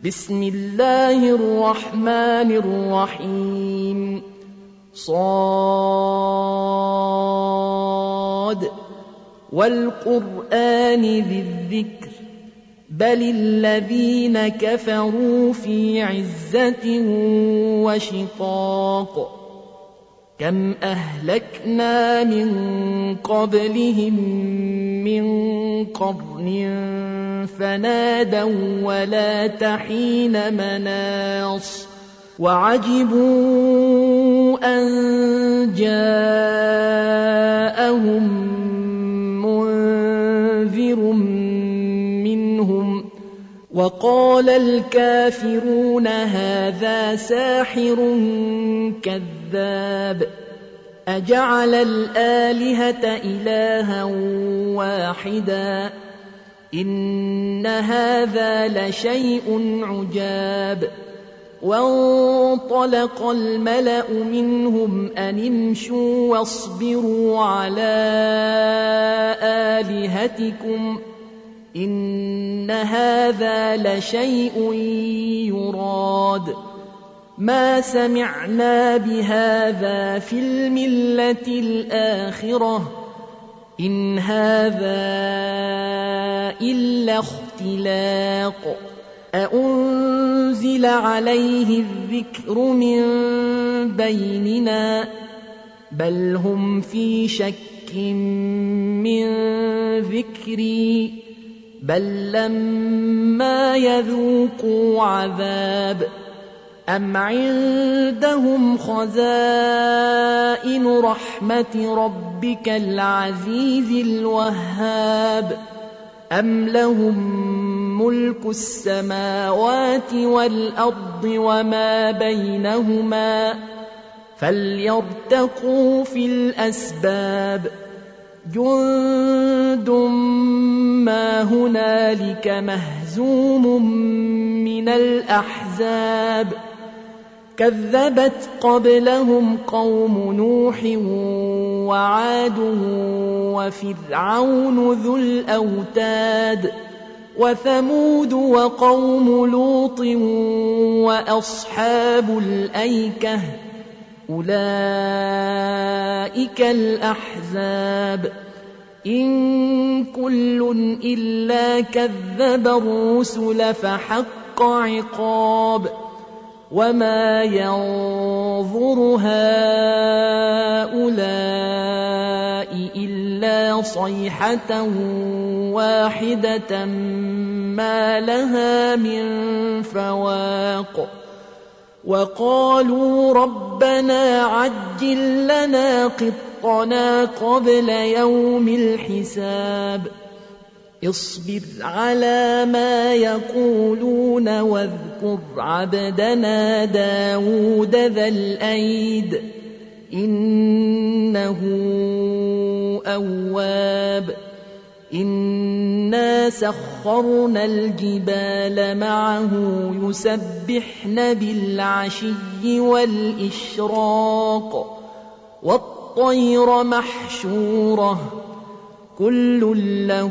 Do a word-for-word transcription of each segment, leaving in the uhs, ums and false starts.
بسم الله الرحمن الرحيم. صاد والقرآن ذي الذكر بل الذين كفروا في عزة وشقاق كم أهلكنا من قبلهم من قرن فنادوا ولا تحين مناص وعجبوا أن جاءهم منذر منهم وقال الكافرون هذا ساحر كذاب أجعل الآلهة إلها واحدا إن هذا لشيء عجاب وانطلق الملأ منهم أن امشوا واصبروا على آلهتكم إن هذا لشيء يراد ما سمعنا بهذا في الملة الآخرة إن هذا إلا اختلاق أأنزل عليه الذكر من بيننا بل هم في شك من ذكري بل لما يذوقوا عذاب أم عندهم خزائن رحمة ربك العزيز الوهاب أم لهم ملك السماوات والأرض وما بينهما فليرتقوا في الأسباب جند ما هنالك مهزوم من الأحزاب كذبت قبلهم قوم نوح وعاد وفرعون ذو الأوتاد وثمود وقوم لوط وأصحاب الأيكة أولئك الأحزاب إن كل إلا كذب الرسل فحق عقاب وما ينظر هؤلاء إلا صيحة واحدة ما لها من فواق وقالوا ربنا عجل لنا قطنا قبل يوم الحساب اصبر على ما يقولون واذكر عبدنا داود ذا الأيد إنه أواب إنا سخرنا الجبال معه يسبحن بالعشي والإشراق والطير محشورة كل له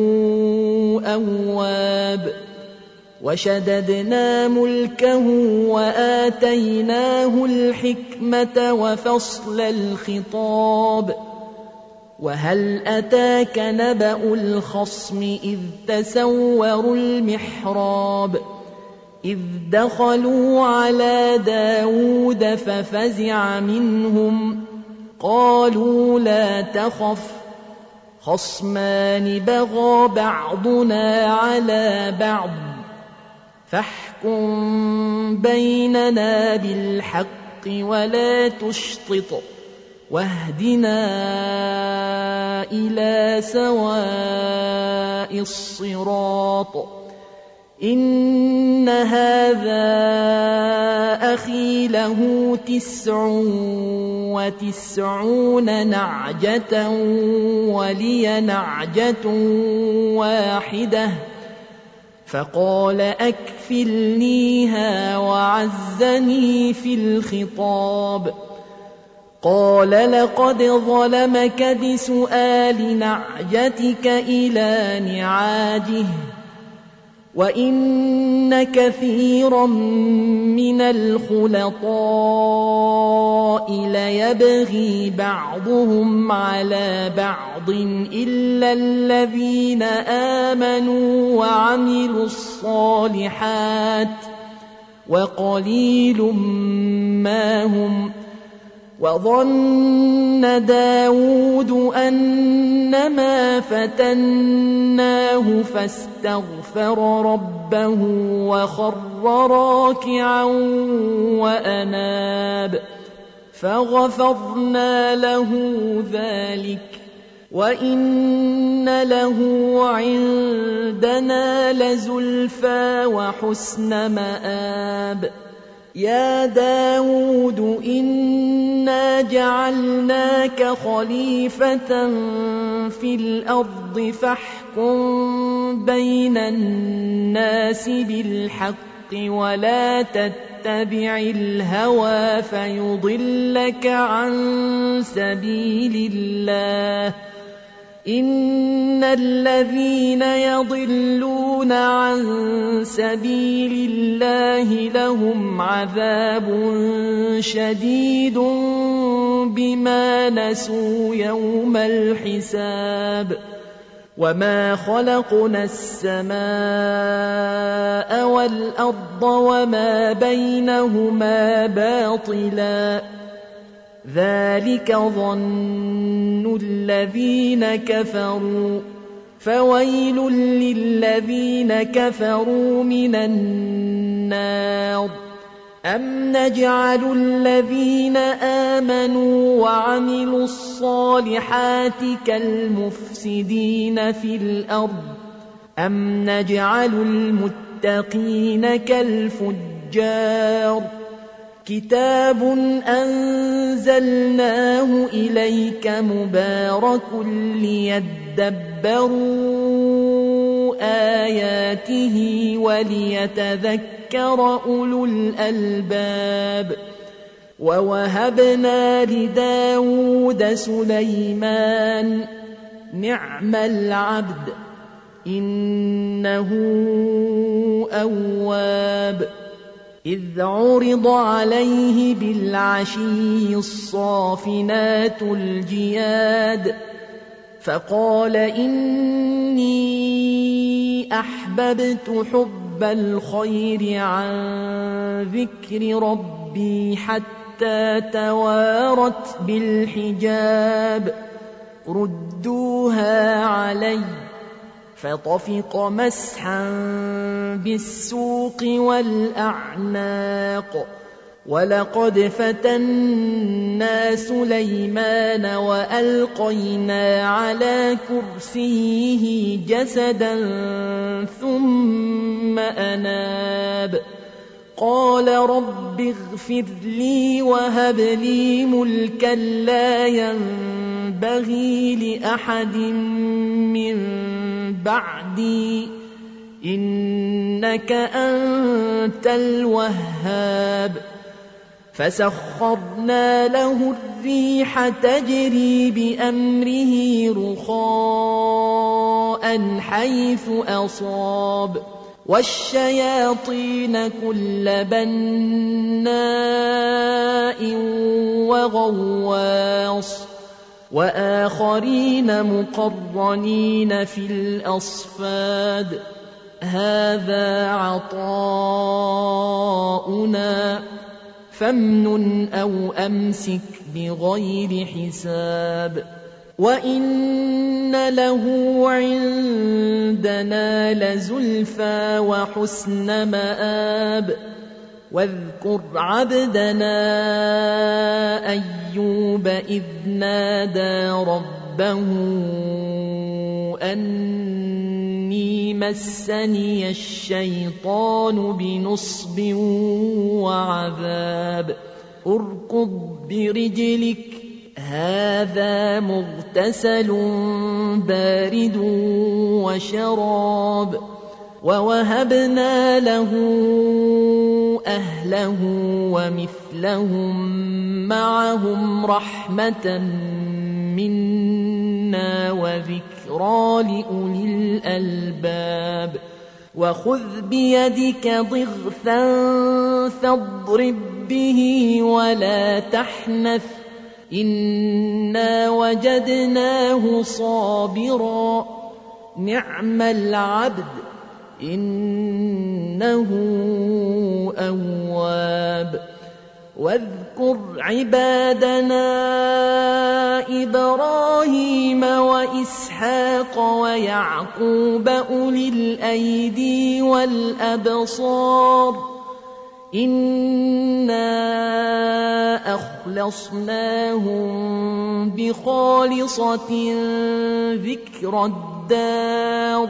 أواب وشددنا ملكه وآتيناه الحكمة وفصل الخطاب وهل أتاك نبأ الخصم إذ تسوروا المحراب إذ دخلوا على داود ففزع منهم قالوا لا تخف خصمان بغى بعضنا على بعض فاحكم بيننا بالحق ولا تشطط واهدنا إلى سواء الصراط إن هذا أخي له تسع وتسعون نعجة ولي نعجة واحدة فقال أكفلنيها وعزني في الخطاب قال لقد ظلمك بسؤال نعجتك إلى نعاجه وَإِنَّ كَثِيرًا مِنَ الْخُلَطَاءِ لَيَبْغِي بَعْضُهُمْ عَلَى بَعْضٍ إِلَّا الَّذِينَ آمَنُوا وَعَمِلُوا الصَّالِحَاتِ وَقَلِيلٌ مَّا هُمْ. وَظَنَّ دَاوُودُ أَنَّمَا فَتَنَّاهُ فَاسْتَغْفَرَ رَبَّهُ وَخَرَّ رَاكِعًا وَأَنَابَ فَغَفَرْنَا لَهُ ذَلِكَ وَإِنَّ لَهُ عِندَنَا لَزُلْفَىٰ وَحُسْنَ مَآبٍ. يَا دَاوُودُ إِنَّا جَعَلْنَاكَ خَلِيفَةً فِي الْأَرْضِ فَاحْكُم بَيْنَ النَّاسِ بِالْحَقِّ وَلَا تَتَّبِعِ الْهَوَىٰ فَيُضِلَّكَ عَن سَبِيلِ اللَّهِ. إِنَّ الَّذِينَ يَضِلُّونَ عَن سَبِيلِ اللَّهِ لَهُمْ عَذَابٌ شَدِيدٌ بِمَا نَسُوا يَوْمَ الْحِسَابِ. وَمَا خَلَقْنَا السَّمَاءَ وَالْأَرْضَ وَمَا بَيْنَهُمَا بَاطِلًا ذَلِكَ ظَنُّ الَّذِينَ كَفَرُوا فَوَيْلٌ لِّلَّذِينَ كَفَرُوا مِنَ النَّارِ. أَمْ نَجْعَلُ الَّذِينَ آمَنُوا وَعَمِلُوا الصَّالِحَاتِ كَالْمُفْسِدِينَ فِي الْأَرْضِ أَمْ نَجْعَلُ الْمُتَّقِينَ كَالْفُجَّارِ. كِتَابٌ أَنزَلْنَاهُ إِلَيْكَ مُبَارَكٌ لِيَدَّبَّرُوا آيَاتِهِ وَلِيَتَذَكَّرَ أُولُو الْأَلْبَابِ. وَوَهَبْنَا لِدَاوُودَ سُلَيْمَانَ نِعْمَ الْعَبْدُ إِنَّهُ أَوَّابٌ. إِذْ عُرِضَ عَلَيْهِ بِالْعَشِيِّ الصَّافِنَاتُ الْجِيَادُ فَقَالَ إِنِّي أَحْبَبْتُ حُبَّ الْخَيْرِ عَن ذِكْرِ رَبِّي حَتَّى تَوَارَتْ بِالْحِجَابِ. رُدُّوهَا عَلَيَّ فَطَفِقَ مَسْحًا بِالسُّوقِ وَالْأَعْنَاقِ. وَلَقَدْ فَتَنَّا سُلَيْمَانَ وَأَلْقَيْنَا عَلَى كُرْسِيِّهِ جَسَدًا ثُمَّ أَنَابَ قَالَ رَبِّ اغْفِرْ لِي وَهَبْ لِي مُلْكًا لَّا يَنبَغِي لِأَحَدٍ مِّن بَعْدِي إِنَّكَ أَنتَ الْوَهَّابُ. فَسَخَّرْنَا لَهُ الرِّيحَ تَجْرِي بِأَمْرِهِ رُخَاءً حَيْثُ أَصَابَ وَالشَّيَاطِينَ كُلَّ بَنَّاءٍ وَغَوَّاصٍ وَآخَرِينَ مُقَرَّنِينَ فِي الْأَصْفَادِ. هَذَا عَطَاؤُنَا فَامْنُنْ أَوْ أَمْسِكْ بِغَيْرِ حِسَابٍ. وَإِنَّ لَهُ عِندَنَا لَزُلْفَىٰ وَحُسْنَ مَآبٍ. وَاذْكُرْ عَبْدَنَا أَيُّوبَ إِذْ نَادَىٰ رَبَّهُ أَنِّي مَسَّنِيَ الشَّيْطَانُ بِنُصْبٍ وَعَذَابٍ. ارْكُضْ بِرِجْلِكَ هَٰذَا مُغْتَسَلٌ بَارِدٌ وَشَرَابٌ. وَوَهَبْنَا لَهُ أَهْلَهُ وَمِثْلَهُم مَّعَهُمْ رَحْمَةً مِّنَّا وَذِكْرَىٰ لِأُولِي الْأَلْبَابِ. وخذ بيدك ضغثا فاضرب به ولا تحنث إنا وجدناه صابرا نعم العبد إنه أواب واذكر عبادنا إبراهيم وإسحاق ويعقوب أولي الأيدي والأبصار إنا أخلصناهم بخالصة ذكر الدار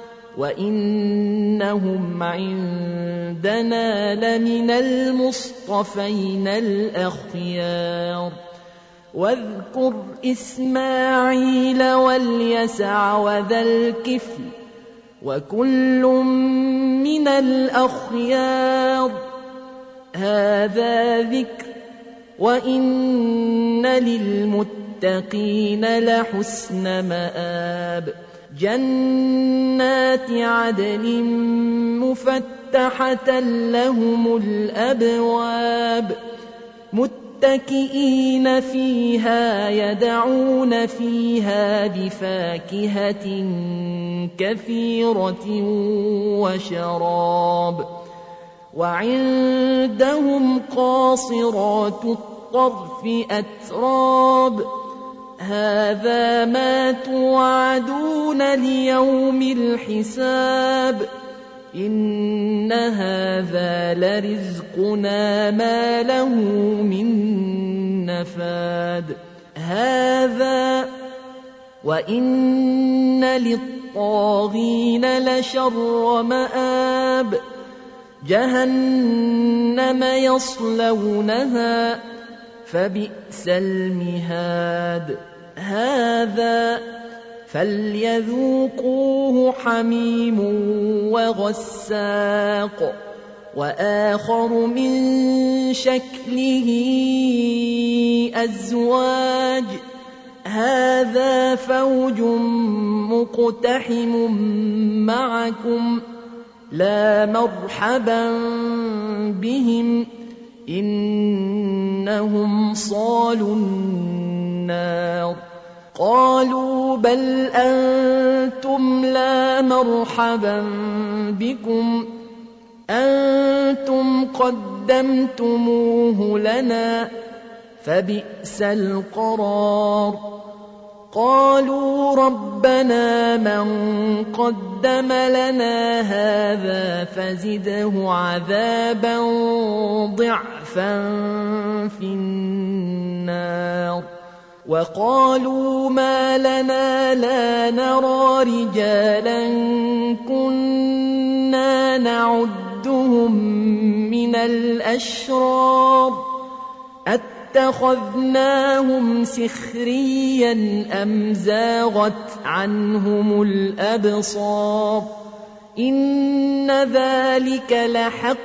وإنهم عندنا لمن المصطفين الأخيار واذكر إسماعيل واليسع وذا الكفل وكل من الأخيار هذا ذكر وإن للمتقين لحسن مآب جنات عدن مفتحة لهم الأبواب متكئين فيها يدعون فيها بفاكهة كثيرة وشراب وعندهم قاصرات الطرف أتراب هذا ما توعدون ليوم الحساب إن هذا لرزقنا ما له من نفاد هذا وإن للطاغين لشر مآب جهنم يصلونها فبئس المهاد هذا فليذوقوه حميم وغساق وآخر من شكله أزواج هذا فوج مقتحم معكم لا مرحبا بهم إنهم صالوا النار قالوا بل أنتم لا مرحبا بكم أنتم قدمتموه لنا فبئس القرار قالوا ربنا من قدم لنا هذا فزده عذابا ضعفا في النار وقالوا ما لنا لا نرى رجالا كنا نعدهم من الأشرار اتخذناهم سخريا أم زاغت عنهم الأبصار إن ذلك لحق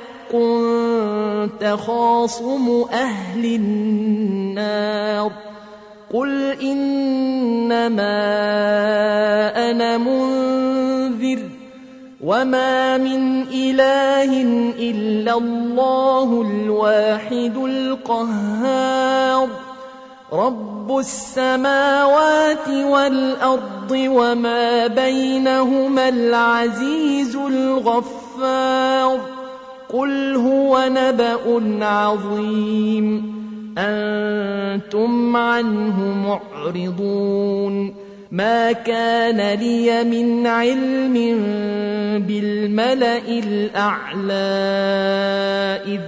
تخاصم أهل النار قل إنما أنا منذر وما من إله إلا الله الواحد القهار رب السماوات والأرض وما بينهما العزيز الغفار قل هو نبأ عظيم أنتم عنه معرضون ما كان لي من علم بالملأ الأعلى إذ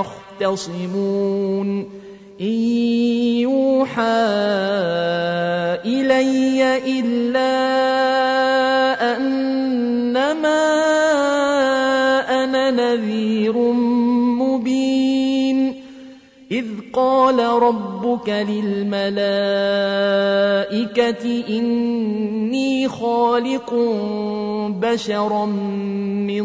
يختصمون إن يوحى إلي إلا أنما أنا نذير مبين إذ قال ربك للملائكة إني خالق بشرا من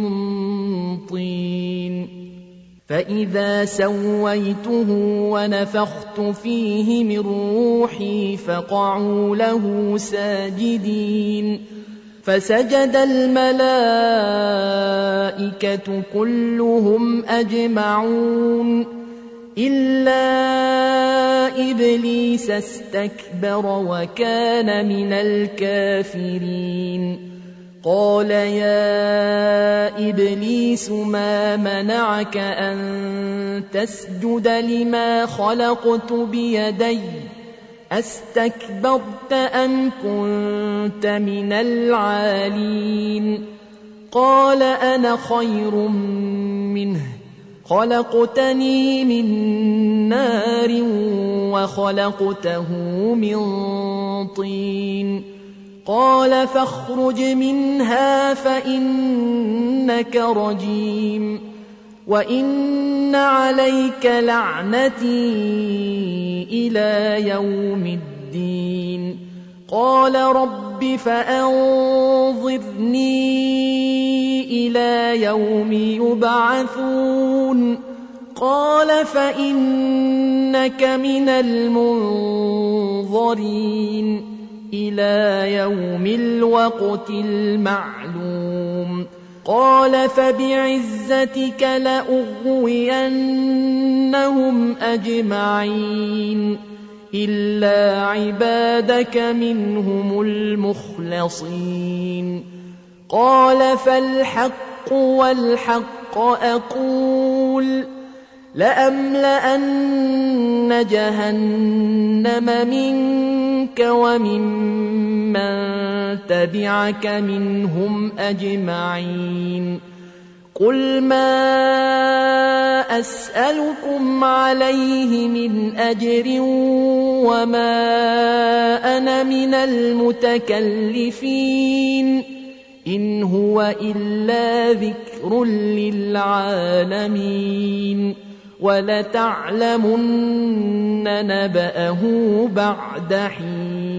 طين فإذا سويته ونفخت فيه من روحي فقعوا له ساجدين فسجد الملائكة كلهم أجمعون إلا إبليس استكبر وكان من الكافرين قال يا إبليس ما منعك أن تسجد لما خلقت بيدي أستكبرت أم كنت من العالين قال أنا خير منه خلقتني من نار وخلقته من طين قال فاخرج منها فإنك رجيم وإن عليك لعنتي إلى يوم الدين قال رب فأنظرني إلى يوم يبعثون قال فإنك من المنظرين إلى يوم الوقت المعلوم قال فبعزتك لأغوينهم أجمعين إلا عبادك منهم المخلصين قال فالحق والحق أقول لأملأن جهنم منك وممن تبعك منهم أجمعين قل ما أسألكم عليه من أجر وما أنا من المتكلفين إن هو إلا ذكر للعالمين ولتعلمن نبأه بعد حين